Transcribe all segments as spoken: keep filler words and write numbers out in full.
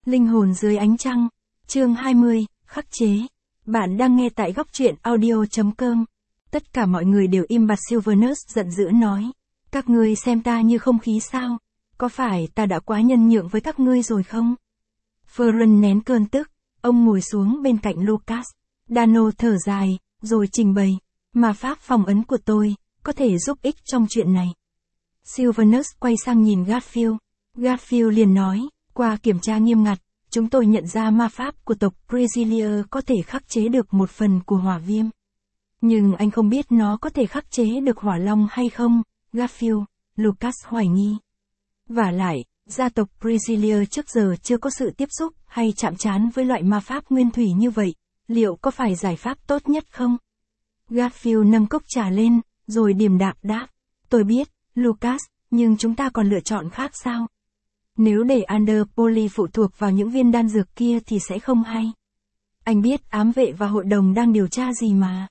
Linh hồn dưới ánh trăng, chương hai mươi, khắc chế. Bạn đang nghe tại góc truyện audio chấm com. Tất cả mọi người đều im bặt. Sylvanus giận dữ nói. Các ngươi xem ta như không khí sao? Có phải ta đã quá nhân nhượng với các ngươi rồi không? Ferron nén cơn tức, ông ngồi xuống bên cạnh Lucas. Dano thở dài, rồi trình bày. Ma pháp phong ấn của tôi, có thể giúp ích trong chuyện này. Sylvanus quay sang nhìn Garfield. Garfield liền nói, qua kiểm tra nghiêm ngặt, chúng tôi nhận ra ma pháp của tộc Brasilia có thể khắc chế được một phần của hỏa viêm. Nhưng anh không biết nó có thể khắc chế được hỏa long hay không, Garfield, Lucas hoài nghi. Vả lại, gia tộc Brasilia trước giờ chưa có sự tiếp xúc hay chạm trán với loại ma pháp nguyên thủy như vậy, liệu có phải giải pháp tốt nhất không? Garfield nâng cốc trà lên, rồi điềm đạm đáp. Tôi biết, Lucas, nhưng chúng ta còn lựa chọn khác sao? Nếu để Under Poly phụ thuộc vào những viên đan dược kia thì sẽ không hay. Anh biết ám vệ và hội đồng đang điều tra gì mà.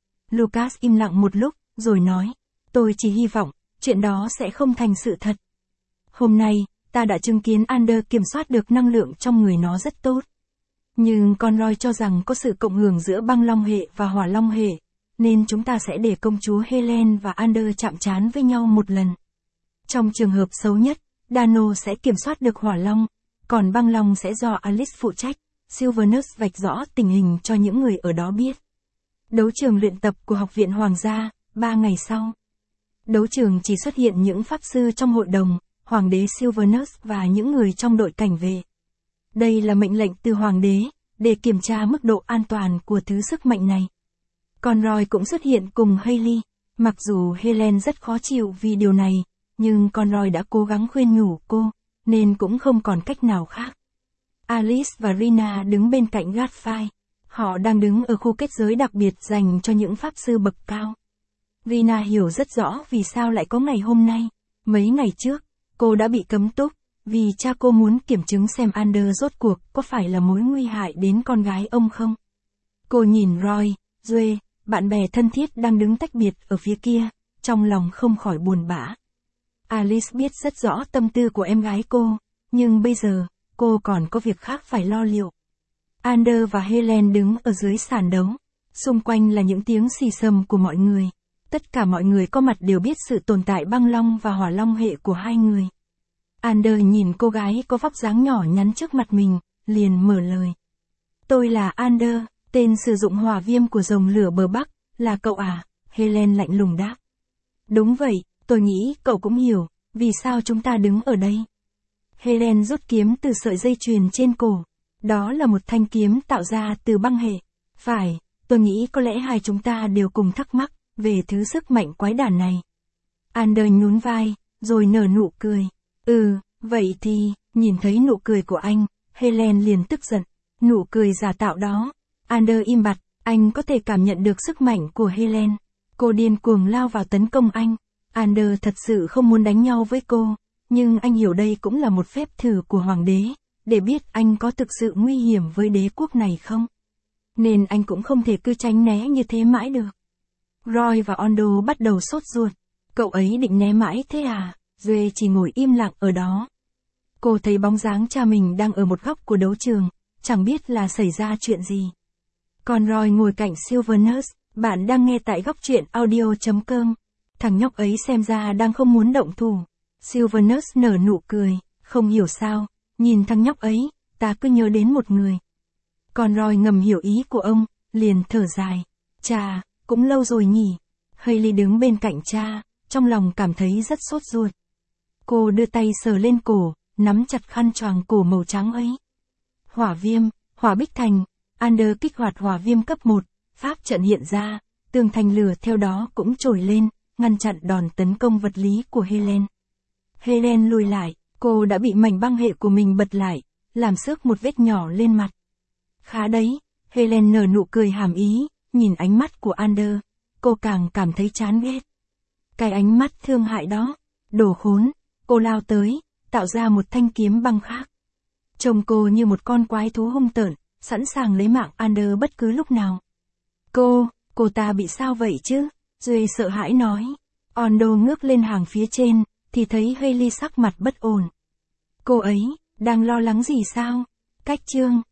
Lucas im lặng một lúc, rồi nói. Tôi chỉ hy vọng, chuyện đó sẽ không thành sự thật. Hôm nay, ta đã chứng kiến Under kiểm soát được năng lượng trong người nó rất tốt. Nhưng Conroy cho rằng có sự cộng hưởng giữa băng long hệ và hỏa long hệ, nên chúng ta sẽ để công chúa Helen và Under chạm trán với nhau một lần. Trong trường hợp xấu nhất, Dano sẽ kiểm soát được hỏa long, còn băng long sẽ do Alice phụ trách. Sylvanus vạch rõ tình hình cho những người ở đó biết. Đấu trường luyện tập của Học viện Hoàng gia, ba ngày sau. Đấu trường chỉ xuất hiện những pháp sư trong hội đồng, Hoàng đế Sylvanus và những người trong đội cảnh vệ. Đây là mệnh lệnh từ Hoàng đế, để kiểm tra mức độ an toàn của thứ sức mạnh này. Conroy cũng xuất hiện cùng Hayley, mặc dù Helen rất khó chịu vì điều này, nhưng Conroy đã cố gắng khuyên nhủ cô, nên cũng không còn cách nào khác. Alice và Rina đứng bên cạnh Godfrey. Họ đang đứng ở khu kết giới đặc biệt dành cho những pháp sư bậc cao. Rina hiểu rất rõ vì sao lại có ngày hôm nay. Mấy ngày trước, cô đã bị cấm túc, vì cha cô muốn kiểm chứng xem Under rốt cuộc có phải là mối nguy hại đến con gái ông không. Cô nhìn Roy, Joe, bạn bè thân thiết đang đứng tách biệt ở phía kia, trong lòng không khỏi buồn bã. Alice biết rất rõ tâm tư của em gái cô, nhưng bây giờ, cô còn có việc khác phải lo liệu. Under và Helen đứng ở dưới sàn đấu. Xung quanh là những tiếng xì xầm của mọi người. Tất cả mọi người có mặt đều biết sự tồn tại băng long và hỏa long hệ của hai người. Under nhìn cô gái có vóc dáng nhỏ nhắn trước mặt mình, liền mở lời. Tôi là Under, tên sử dụng hỏa viêm của rồng lửa bờ Bắc, là cậu à? Helen lạnh lùng đáp. Đúng vậy, tôi nghĩ cậu cũng hiểu, vì sao chúng ta đứng ở đây. Helen rút kiếm từ sợi dây chuyền trên cổ. Đó là một thanh kiếm tạo ra từ băng hệ. Phải, tôi nghĩ có lẽ hai chúng ta đều cùng thắc mắc về thứ sức mạnh quái đản này. Under nhún vai, rồi nở nụ cười. Ừ, vậy thì, nhìn thấy nụ cười của anh, Helen liền tức giận. Nụ cười giả tạo đó. Under im bặt, anh có thể cảm nhận được sức mạnh của Helen. Cô điên cuồng lao vào tấn công anh. Under thật sự không muốn đánh nhau với cô, nhưng anh hiểu đây cũng là một phép thử của hoàng đế, để biết anh có thực sự nguy hiểm với đế quốc này không. Nên anh cũng không thể cứ tránh né như thế mãi được. Roy và Ondo bắt đầu sốt ruột. Cậu ấy định né mãi thế à? Joe chỉ ngồi im lặng ở đó. Cô thấy bóng dáng cha mình đang ở một góc của đấu trường, chẳng biết là xảy ra chuyện gì. Còn Roy ngồi cạnh Sylvanus. Bạn đang nghe tại góc truyện audio chấm com. Thằng nhóc ấy xem ra đang không muốn động thủ. Sylvanus nở nụ cười, không hiểu sao, nhìn thằng nhóc ấy, ta cứ nhớ đến một người. Còn Roy ngầm hiểu ý của ông, liền thở dài. Chà, cũng lâu rồi nhỉ. Hayley đứng bên cạnh cha, trong lòng cảm thấy rất sốt ruột. Cô đưa tay sờ lên cổ, nắm chặt khăn choàng cổ màu trắng ấy. Hỏa viêm, hỏa bích thành, Under kích hoạt hỏa viêm cấp một, pháp trận hiện ra, tường thành lửa theo đó cũng trồi lên, ngăn chặn đòn tấn công vật lý của Helen. Helen lùi lại, cô đã bị mảnh băng hệ của mình bật lại, làm xước một vết nhỏ lên mặt. Khá đấy, Helen nở nụ cười hàm ý, nhìn ánh mắt của Under, cô càng cảm thấy chán ghét. Cái ánh mắt thương hại đó, đồ khốn, cô lao tới, tạo ra một thanh kiếm băng khác. Trông cô như một con quái thú hung tợn, sẵn sàng lấy mạng Under bất cứ lúc nào. Cô, cô ta bị sao vậy chứ? Joe sợ hãi nói. Ondo ngước lên hàng phía trên, thì thấy Hayley sắc mặt bất ổn. Cô ấy, đang lo lắng gì sao? Cách chương